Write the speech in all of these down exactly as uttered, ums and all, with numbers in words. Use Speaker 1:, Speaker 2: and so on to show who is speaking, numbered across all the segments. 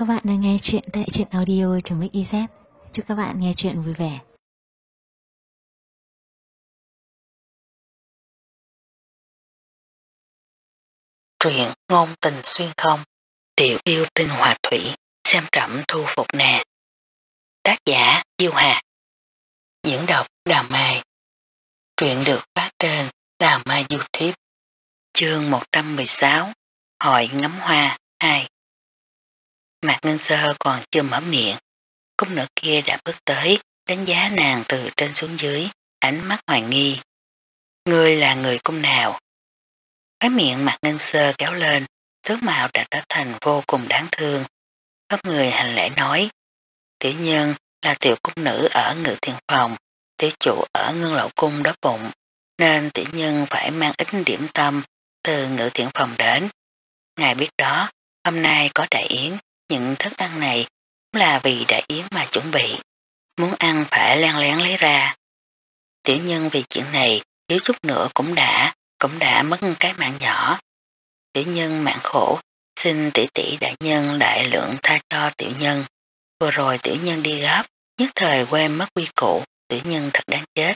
Speaker 1: các bạn đang nghe chuyện tại truyện audio.mixyz. Chúc các bạn nghe chuyện vui vẻ.
Speaker 2: Truyện ngôn tình xuyên không, tiểu yêu tinh hòa thủy, xem trẫm thu phục nè. Tác giả Diêu Hà. Diễn đọc Đào Mai. Truyện được phát trên Đào Mai YouTube. Chương một trăm mười sáu. Hội ngắm hoa hai. Mạc Ngân Sơ còn chưa mở miệng, cung nữ kia đã bước tới, đánh giá nàng từ trên xuống dưới, ánh mắt hoài nghi. Ngươi là người cung nào? Khóe miệng Mạc Ngân Sơ kéo lên, tướng mạo đã trở thành vô cùng đáng thương. Có người hành lễ nói, tiểu nhân là tiểu cung nữ ở Ngự Thiện Phòng, tiểu chủ ở Ngân Lậu Cung đói bụng, nên tiểu nhân phải mang ít điểm tâm từ Ngự Thiện Phòng đến. Ngài biết đó, hôm nay có đại yến, những thức ăn này cũng là vì đại yến mà chuẩn bị, muốn ăn phải len lén lấy ra. Tiểu nhân vì chuyện này thiếu chút nữa cũng đã, cũng đã mất cái mạng nhỏ. Tiểu nhân mạng khổ, xin tỷ tỷ đại nhân đại lượng tha cho tiểu nhân. Vừa rồi tiểu nhân đi gấp, nhất thời quên mất quy củ, tiểu nhân thật đáng chết.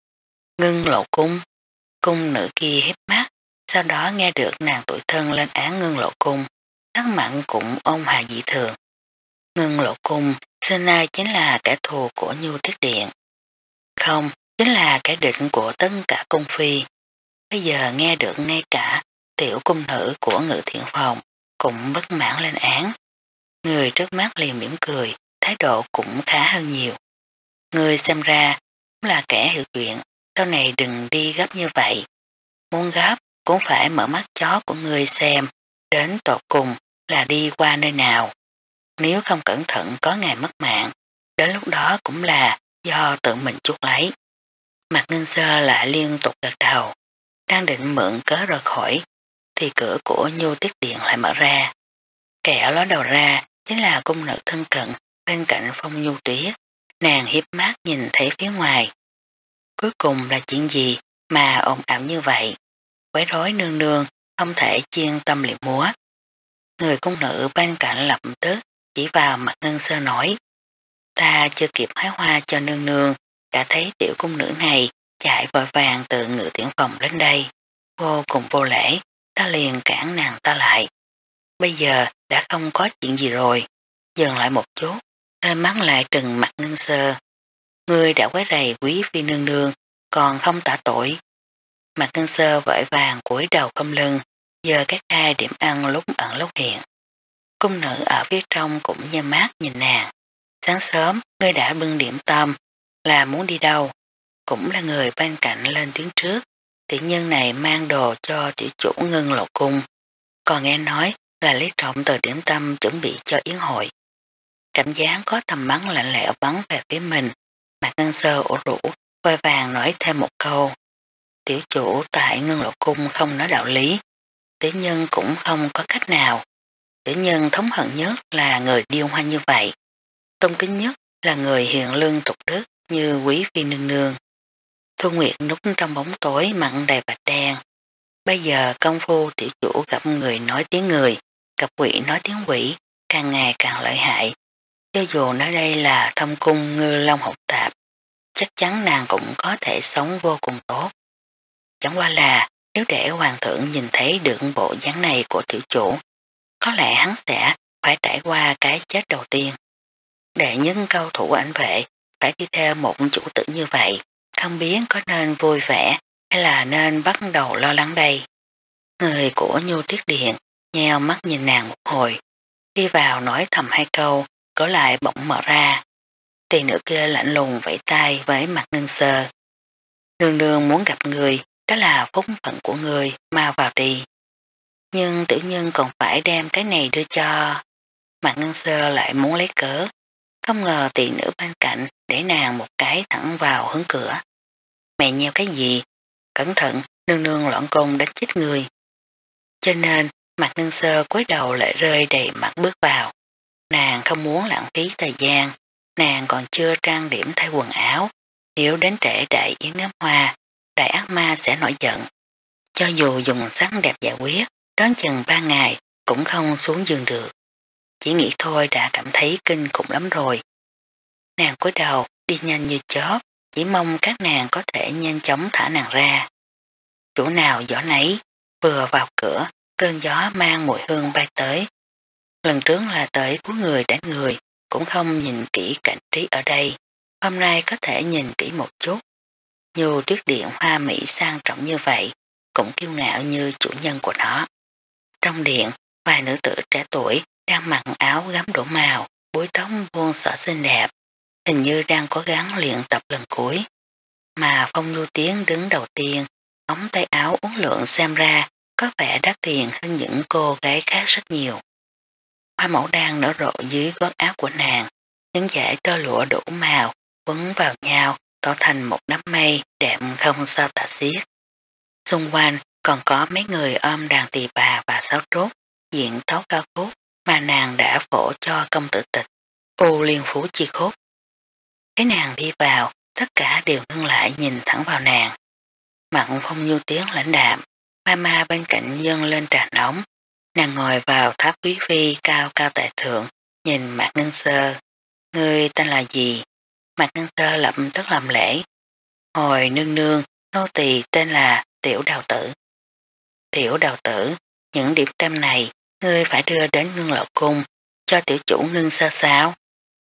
Speaker 2: Ngưng Lộ Cung, cung nữ kia hiếp mắt, sau đó nghe được nàng tuổi thân lên án Ngưng Lộ Cung, sắc mặn cũng ôn hòa dị thường. Ngưng Lộ Cung, xưa nay chính là kẻ thù của Nhu Tiết Điện. Không, chính là kẻ địch của tất cả cung phi. Bây giờ nghe được ngay cả tiểu cung nữ của Ngự Thiện Phòng cũng bất mãn lên án. Người trước mắt liền mỉm cười, thái độ cũng khá hơn nhiều. Người xem ra cũng là kẻ hiểu chuyện, sau này đừng đi gấp như vậy. Muốn gấp cũng phải mở mắt chó của người xem, đến tột cùng là đi qua nơi nào. Nếu không cẩn thận có ngày mất mạng, đến lúc đó cũng là do tự mình chuốc lấy. Mạc Ngân Sơ lại liên tục gật đầu, đang định mượn cớ rời khỏi, thì cửa của Nhu Tiết Điện lại mở ra. Kẻ ló đầu ra chính là cung nữ thân cận bên cạnh Phong Nhu Tuyết, nàng hiếp mắt nhìn thấy phía ngoài. Cuối cùng là chuyện gì mà ồn ào như vậy? Quấy rối nương nương, không thể chiên tâm liệt múa. Người cung nữ bên cạnh lập tức chỉ vào Mạc Ngân Sơ nói, ta chưa kịp hái hoa cho nương nương, đã thấy tiểu cung nữ này chạy vội vàng từ Ngự Thiện Phòng đến đây, vô cùng vô lễ, ta liền cản nàng ta lại. Bây giờ đã không có chuyện gì rồi, dừng lại một chút, đôi mắt lại trừng Mạc Ngân Sơ. Ngươi đã quấy rầy quý phi nương nương, còn không tạ tội. Mạc Ngân Sơ vội vàng cúi đầu không lưng, giờ các hai điểm ăn lúc ẩn lúc hiện. Cung nữ ở phía trong cũng nhơ mắt nhìn nàng. Sáng sớm, ngươi đã bưng điểm tâm, là muốn đi đâu? Cũng là người bên cạnh lên tiếng trước. Tiểu nhân này mang đồ cho tiểu chủ Ngân Lộ Cung, còn nghe nói là lấy trộm tờ điểm tâm chuẩn bị cho yến hội. Cảm giác có tầm bắn lạnh lẽo bắn về phía mình, Mạc Ngân Sơ ủ rũ, vội vàng nói thêm một câu. Tiểu chủ tại Ngân Lộ Cung không nói đạo lý, tiểu nhân cũng không có cách nào. Tiểu nhân thống hận nhất là người điêu hoa như vậy, tôn kính nhất là người hiền lương tục đức như quý phi nương nương. Thu Nguyệt núp trong bóng tối mặn đầy bạch đen. Bây giờ công phu tiểu chủ gặp người nói tiếng người, gặp quỷ nói tiếng quỷ, càng ngày càng lợi hại. Cho dù nói đây là thâm cung ngư long hậu tạp, chắc chắn nàng cũng có thể sống vô cùng tốt. Chẳng qua là nếu để hoàng thượng nhìn thấy được bộ dáng này của tiểu chủ, có lẽ hắn sẽ phải trải qua cái chết đầu tiên. Để những cao thủ ảnh vệ phải đi theo một chủ tử như vậy, không biết có nên vui vẻ hay là nên bắt đầu lo lắng đây. Người của Nhu Tiết Điện nheo mắt nhìn nàng một hồi, đi vào nói thầm hai câu, cửa lại bỗng mở ra. Tỷ nữ kia lạnh lùng vẫy tay với Mạc Ngân Sơ. Nương nương muốn gặp người, đó là phúc phận của người, mau vào đi. Nhưng tiểu nhân còn phải đem cái này đưa cho. Mạc Ngân Sơ lại muốn lấy cớ, không ngờ tỷ nữ bên cạnh để nàng một cái thẳng vào hướng cửa. Mẹ nheo cái gì? Cẩn thận, nương nương loạn côn đánh chết người. Cho nên, Mạc Ngân Sơ cúi đầu lại rơi đầy mặt bước vào. Nàng không muốn lãng phí thời gian, nàng còn chưa trang điểm thay quần áo. Nếu đến trễ đại yến ngắm hoa, đại ác ma sẽ nổi giận. Cho dù dùng sắc đẹp giải quyết, đón chừng ba ngày cũng không xuống giường được. chỉ nghĩ thôi đã cảm thấy kinh khủng lắm rồi. Nàng cúi đầu đi nhanh như chớp, chỉ mong các nàng có thể nhanh chóng thả nàng ra. Chỗ nào gió nấy, vừa vào cửa, cơn gió mang mùi hương bay tới. Lần trước là tới cuối người đánh người, cũng không nhìn kỹ cảnh trí ở đây, hôm nay có thể nhìn kỹ một chút. Như tuyết điện hoa mỹ sang trọng như vậy, cũng kiêu ngạo như chủ nhân của nó. Trong điện, vài nữ tử trẻ tuổi đang mặc áo gấm đổ màu, búi tóc vuông xõa xinh đẹp, hình như đang cố gắng luyện tập lần cuối. Mà Phong Nhu Tiến đứng đầu tiên, ống tay áo uốn lượn xem ra có vẻ đắt tiền hơn những cô gái khác rất nhiều. Hoa mẫu đang nở rộ dưới gót áo của nàng, những dải tơ lụa đủ màu quấn vào nhau tạo thành một đám mây đẹp không sao tả xiết. Xung quanh còn có mấy người ôm đàn tỳ bà và sáo trúc, diện tấu cao khúc mà nàng đã phổ cho công tử tịch, U Liên Phú chi khúc. Thấy nàng đi vào, tất cả đều ngưng lại nhìn thẳng vào nàng. Mặt Phong Nhu Tiến lãnh đạm, mama bên cạnh dâng lên trà nóng. Nàng ngồi vào tháp quý phi cao cao tại thượng, nhìn Mạc Ngân Sơ. Ngươi tên là gì? Mạc Ngân Sơ lập tức làm lễ. Hồi nương nương, nô tỳ tên là Tiểu Đào Tử. Tiểu Đào Tử, những điểm tâm này ngươi phải đưa đến Ngân Lộ Cung cho tiểu chủ Ngân Sơ sao?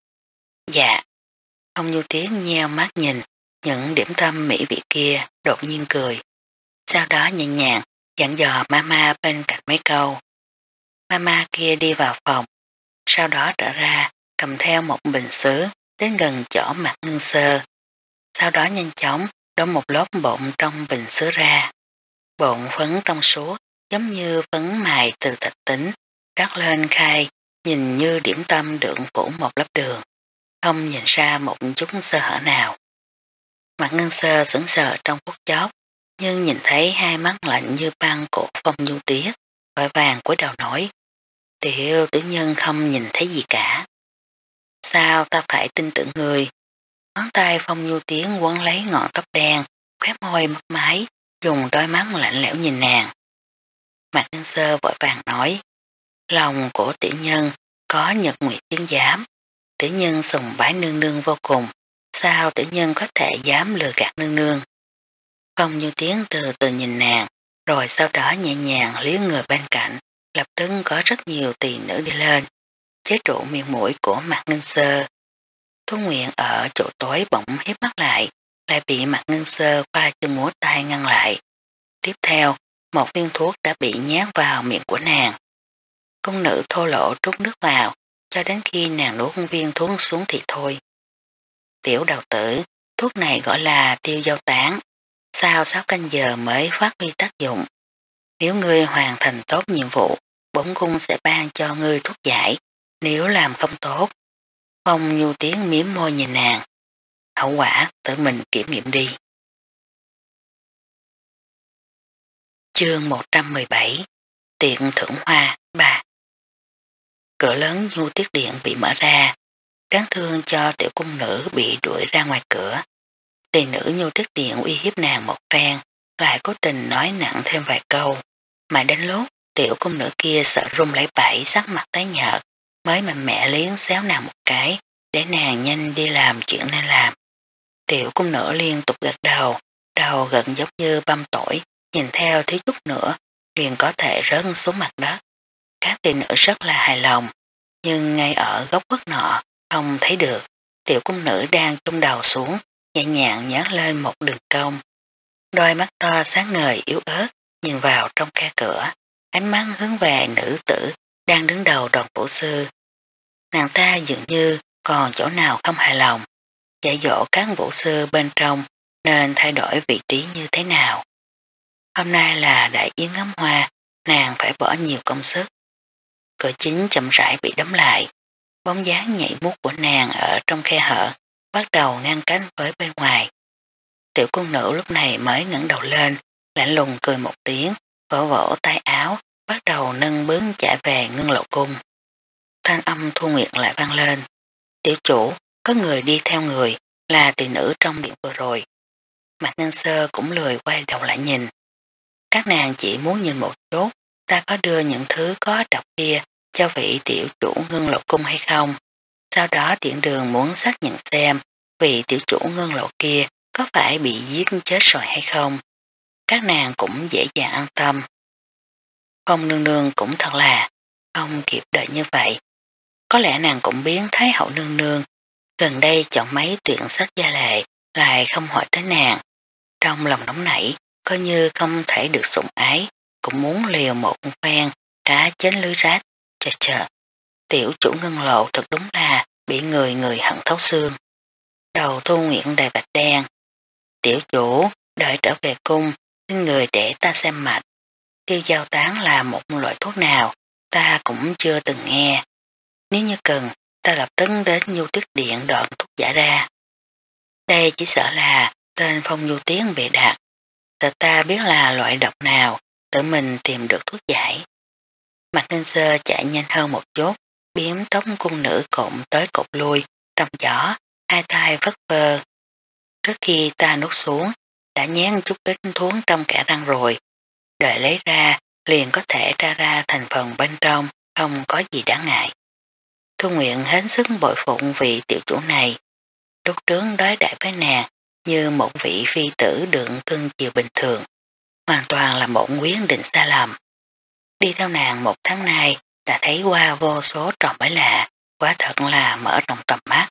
Speaker 2: Dạ. Phong Nhu Tiến nheo mắt nhìn những điểm tâm mỹ vị kia, đột nhiên cười. Sau đó nhẹ nhàng dặn dò mama bên cạnh mấy câu. Mama kia đi vào phòng, sau đó trở ra cầm theo một bình sứ đến gần chỗ Mạc Ngân Sơ. Sau đó nhanh chóng đổ một lớp bột trong bình sứ ra. Bột phấn trong suốt giống như phấn mài từ thạch tính, rắc lên khai, nhìn như điểm tâm được phủ một lớp đường, không nhìn ra một chút sơ hở nào. Mạc Ngân Sơ sững sờ trong phút chốc, nhưng nhìn thấy hai mắt lạnh như băng của Phong Nhu Tiết, vội vàng cúi đầu nói: Tiểu tử nhân không nhìn thấy gì cả. Sao ta phải tin tưởng người? Ngón tay Phong Nhu Tiến quấn lấy ngọn tóc đen, khóe môi mất mái, dùng đôi mắt lạnh lẽo nhìn nàng. Mạc Ngân Sơ vội vàng nói: Lòng của tiểu nhân có nhật nguyệt chứng giám, tiểu nhân sùng bái nương nương vô cùng, sao tiểu nhân có thể dám lừa gạt nương nương? Phong Nhu Tiến từ từ nhìn nàng, rồi sau đó nhẹ nhàng liếc người bên cạnh, lập tức có rất nhiều tỳ nữ đi lên, chế trụ miệng mũi của Mạc Ngân Sơ. Thu Nguyện ở chỗ tối bỗng hiếp mắt lại, lại bị Mạc Ngân Sơ qua chân múa tay ngăn lại. Tiếp theo, một viên thuốc đã bị nhét vào miệng của nàng. Cung nữ thô lỗ trút nước vào, cho đến khi nàng nuốt viên thuốc xuống thì thôi. Tiểu Đào Tử, thuốc này gọi là tiêu dâu tán, sau sáu canh giờ mới phát huy tác dụng. Nếu ngươi hoàn thành tốt nhiệm vụ, bổn cung sẽ ban cho ngươi thuốc giải, nếu làm không tốt. Phong Nhu Tiến miếm môi nhìn nàng. Hậu quả tự mình kiểm nghiệm đi. Chương một trăm mười bảy Tiện thưởng hoa ba. Cửa lớn Nhu Tiết Điện bị mở ra, đáng thương cho tiểu cung nữ bị đuổi ra ngoài cửa. Tỳ nữ Nhu Tiết Điện uy hiếp nàng một phen, lại cố tình nói nặng thêm vài câu, mà đến lúc tiểu cung nữ kia sợ run lấy bẫy, sắc mặt tái nhợt, mới mạnh mẽ liếng xéo nàng một cái, để nàng nhanh đi làm chuyện nên làm. Tiểu cung nữ liên tục gật đầu, đầu gần giống như băm tỏi, nhìn theo thiếu chút nữa, liền có thể rớt xuống mặt đất. Các tỳ nữ rất là hài lòng, nhưng ngay ở góc khuất nọ, không thấy được, tiểu cung nữ đang chôn đầu xuống, nhẹ nhàng nhát lên một đường cong. Đôi mắt to sáng ngời yếu ớt, nhìn vào trong khe cửa, ánh mắt hướng về nữ tử đang đứng đầu đoàn vũ sư. Nàng ta dường như còn chỗ nào không hài lòng, dạy dỗ các vũ sư bên trong nên thay đổi vị trí như thế nào. Hôm nay là đại yến ngắm hoa, nàng phải bỏ nhiều công sức. Cửa chính chậm rãi bị đóng lại, bóng dáng nhảy mút của nàng ở trong khe hở bắt đầu ngăn cánh với bên ngoài. Tiểu cung nữ lúc này mới ngẩng đầu lên, lạnh lùng cười một tiếng, vỗ vỗ tay áo, bắt đầu nâng bướng chạy về Ngân Lộ Cung. Thanh âm Thu Nguyệt lại vang lên. Tiểu chủ, có người đi theo người, là tỷ nữ trong điện vừa rồi. Mạc Ngân Sơ cũng lười quay đầu lại nhìn. Các nàng chỉ muốn nhìn một chút, ta có đưa những thứ có độc kia cho vị tiểu chủ Ngân Lộ Cung hay không. Sau đó tiện đường muốn xác nhận xem vị tiểu chủ Ngân Lộ kia có phải bị giết chết rồi hay không. Các nàng cũng dễ dàng an tâm. Phong nương nương cũng thật là không kịp đợi như vậy. Có lẽ nàng cũng biến Thái hậu nương nương gần đây chọn mấy tuyển sắc gia lệ lại không hỏi tới nàng. Trong lòng nóng nảy, coi như không thể được sủng ái, cũng muốn liều một phen cá chến lưới rách. Chờ chờ, tiểu chủ Ngân Lộ thật đúng là bị người người hận thấu xương. Đầu Thu Nguyện đầy vạch đen. Tiểu chủ, đợi trở về cung, xin người để ta xem mạch. Tiêu giao tán là một loại thuốc nào, ta cũng chưa từng nghe. Nếu như cần, ta lập tức đến Nhu Tuyết Điện đoạn thuốc giả ra. Đây chỉ sợ là tên Phong Nhu Tiến bị đặt. Tự ta biết là loại độc nào, tự mình tìm được thuốc giải. Mạc Ngân Sơ chạy nhanh hơn một chút, biếm tóc cung nữ cộm tới cột lui, trong gió, hai tay vất vơ. Trước khi ta nuốt xuống, đã nhén chút ít thuốc trong kẽ răng rồi. Đợi lấy ra, liền có thể tra ra thành phần bên trong, không có gì đáng ngại. Thu Nguyện hết sức bội phụng vị tiểu chủ này. Lúc trước đối đãi với nàng như một vị phi tử đựng cưng chiều bình thường, hoàn toàn là một quyết định sai lầm. Đi theo nàng một tháng nay đã thấy qua vô số trò mới lạ, quả thật là mở rộng tầm mắt.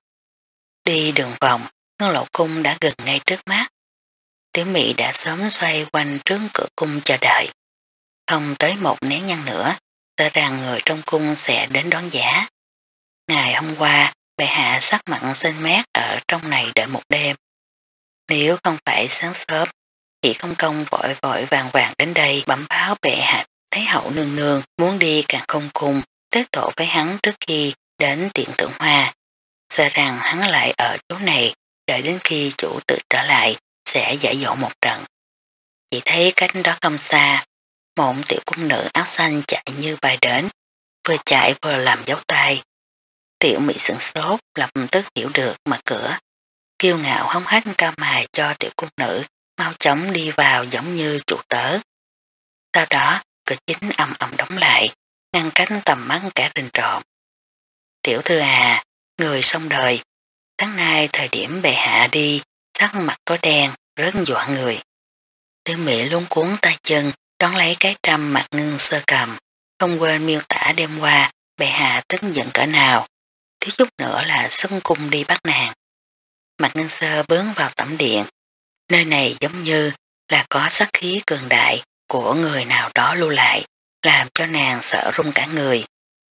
Speaker 2: Đi đường vòng, Ngân Lộ Cung đã gần ngay trước mắt. Tiểu Mị đã sớm xoay quanh trước cửa cung chờ đợi. Không tới một nén nhang nữa, sợ rằng người trong cung sẽ đến đón giả. Ngày hôm qua, bệ hạ sắc mặn xanh mét ở trong này đợi một đêm. Nếu không phải sáng sớm, thì không công vội vội vàng vàng đến đây bẩm báo bệ hạ Thái hậu nương nương muốn đi càng không cung, tế tổ với hắn trước khi đến Tiện Tượng Hoa. Sợ rằng hắn lại ở chỗ này, đợi đến khi chủ tự trở lại, sẽ giải dỗ một trận. Chỉ thấy cách đó không xa, một tiểu cung nữ áo xanh chạy như bay đến, vừa chạy vừa làm dấu tay. Tiểu Mị sửng sốt, lập tức hiểu được mở cửa. Kiêu ngạo hống hách cao mài cho tiểu cung nữ, mau chóng đi vào giống như chủ tớ. Sau đó, cửa chính ầm ầm đóng lại, ngăn cách tầm mắt cả rình rộn. Tiểu thư à, người xong đời. Tháng nay thời điểm bệ hạ đi, sắc mặt tối đen, rất dọa người. Tiểu Mị luống cuốn tay chân, đón lấy cái trăm Mạc Ngân Sơ cầm, không quên miêu tả đêm qua bệ hạ tức giận cỡ nào, thiếu chút nữa là xưng cung đi bắt nàng. Mạc Ngân Sơ bướng vào tẩm điện, nơi này giống như là có sát khí cường đại của người nào đó lưu lại, làm cho nàng sợ run cả người.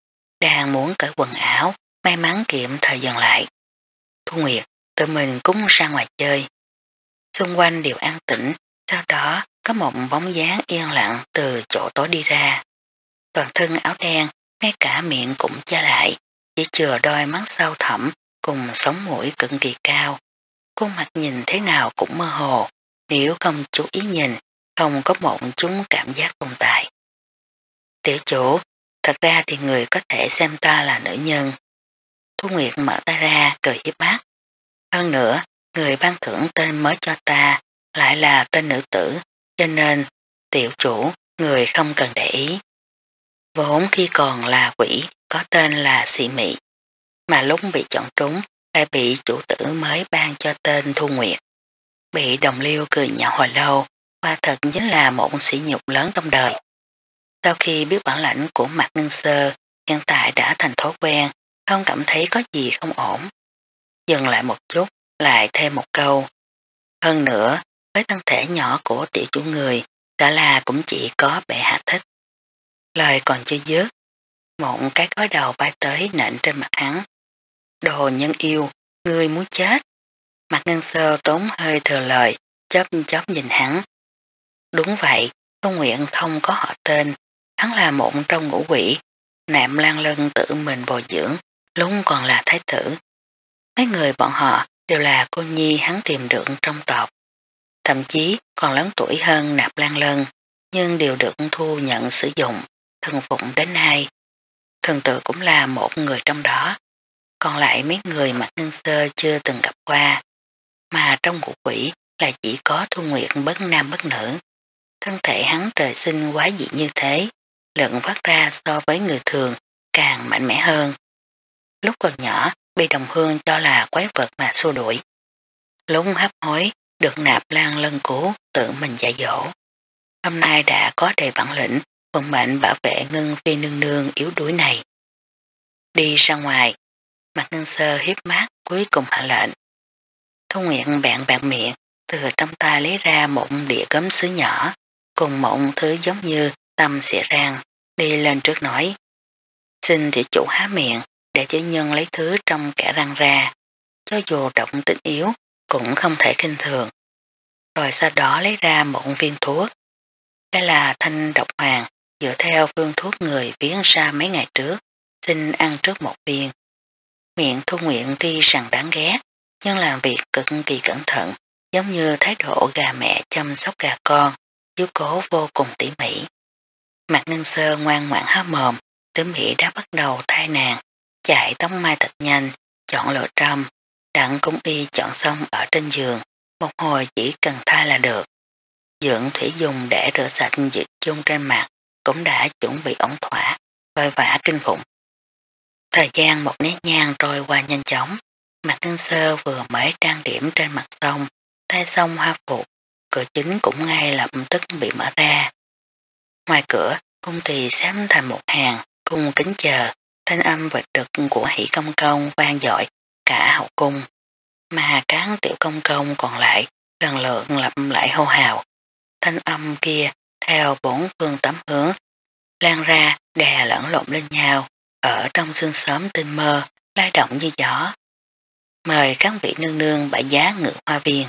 Speaker 2: Đang muốn cởi quần áo, may mắn kiệm thời dần lại. Thu Nguyệt tự mình cúng ra ngoài chơi. Xung quanh đều an tĩnh, sau đó có một bóng dáng yên lặng từ chỗ tối đi ra. Toàn thân áo đen, ngay cả miệng cũng che lại, chỉ chừa đôi mắt sâu thẳm cùng sống mũi cực kỳ cao. Khuôn mặt nhìn thế nào cũng mơ hồ, nếu không chú ý nhìn, không có một chút cảm giác tồn tại. Tiểu chủ, thật ra thì người có thể xem ta là nữ nhân. Thu Nguyệt mở ta ra, cười hiếp mắt. Hơn nữa, người ban thưởng tên mới cho ta lại là tên nữ tử, cho nên, tiểu chủ, người không cần để ý. Vốn khi còn là quỷ, có tên là Sĩ Mị, mà lúc bị chọn trúng, lại bị chủ tử mới ban cho tên Thu Nguyệt. Bị đồng liêu cười nhạo hồi lâu, và thật chính là một sỉ nhục lớn trong đời. Sau khi biết bản lãnh của Mạc Ngân Sơ, hiện tại đã thành thói quen, không cảm thấy có gì không ổn. Dừng lại một chút, lại thêm một câu. Hơn nữa, với thân thể nhỏ của tiểu chủ người, đã là cũng chỉ có bệ hạ thích. Lời còn chưa dứt, một cái gối đầu bay tới nện trên mặt hắn. Đồ nhân yêu, ngươi muốn chết. Mạc Ngân Sơ tốn hơi thừa lời, chớp chớp nhìn hắn. Đúng vậy, Tô Nguyện không có họ tên, hắn là một trong ngũ quỷ, Nạm Lan Lân tự mình bồi dưỡng, lúc còn là thái tử. Mấy người bọn họ đều là cô nhi hắn tìm được trong tộc, thậm chí còn lớn tuổi hơn Nạp Lan Lân, nhưng đều được thu nhận sử dụng, thần phụng đến nay. Thần tự cũng là một người trong đó, còn lại mấy người mà Ngân Sơ chưa từng gặp qua, mà trong ngũ quỷ là chỉ có Thu Nguyệt bất nam bất nữ. Thân thể hắn trời sinh quá dị như thế, lượng phát ra so với người thường càng mạnh mẽ hơn. Lúc còn nhỏ bị đồng hương cho là quái vật mà xua đuổi. Lúc hấp hối được nạp lan lân cứu tự mình dạy dỗ. Hôm nay đã có đầy bản lĩnh vận mệnh bảo vệ Ngân Phi nương nương yếu đuối này. Đi ra ngoài, Mạc Ngân Sơ hiếp mắt cuối cùng hạ lệnh. Thu Nguyện bạn bạn miệng từ trong tay lấy ra một đĩa gấm sứ nhỏ cùng một thứ giống như tăm xỉa răng đi lên trước nói. Xin tiểu chủ há miệng để tiểu nhân lấy thứ trong kẽ răng ra, cho dù động tính yếu cũng không thể khinh thường. Rồi sau đó lấy ra một viên thuốc. Đây là thanh độc hoàng dựa theo phương thuốc người viết ra mấy ngày trước, xin ăn trước một viên. Miệng Thu Nguyện tuy rằng đáng ghét, nhưng làm việc cực kỳ cẩn thận, giống như thái độ gà mẹ chăm sóc gà con, chiếu cố vô cùng tỉ mỉ. Mạc Ngân Sơ ngoan ngoãn há mồm, Tử Mỹ đã bắt đầu thay nàng, chạy tóc mai thật nhanh, chọn lựa trâm, đặng cung y chọn xong ở trên giường, một hồi chỉ cần thay là được. Dưỡng thủy dùng để rửa sạch dịch chung trên mặt cũng đã chuẩn bị ổn thỏa, vội vã kinh khủng. Thời gian một nét nhang trôi qua nhanh chóng, Mạc Ngân Sơ vừa mới trang điểm trên mặt xong, thay xong hoa phục, cửa chính cũng ngay lập tức bị mở ra. Ngoài cửa, cung tỳ xếp thành một hàng, cung kính chờ, thanh âm vịt đực của Hỷ Công Công vang dội cả hậu cung, mà các tiểu công công còn lại lần lượt lặp lại hô hào. Thanh âm kia theo bốn phương tám hướng, lan ra đè lẫn lộn lên nhau, ở trong sương sớm tinh mơ, lay động như gió. Mời các vị nương nương bãi giá ngự hoa viên.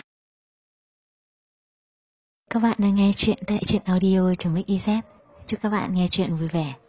Speaker 1: Các bạn đang nghe chuyện tại truyện audio.mixyz. Chúc các bạn nghe chuyện vui vẻ.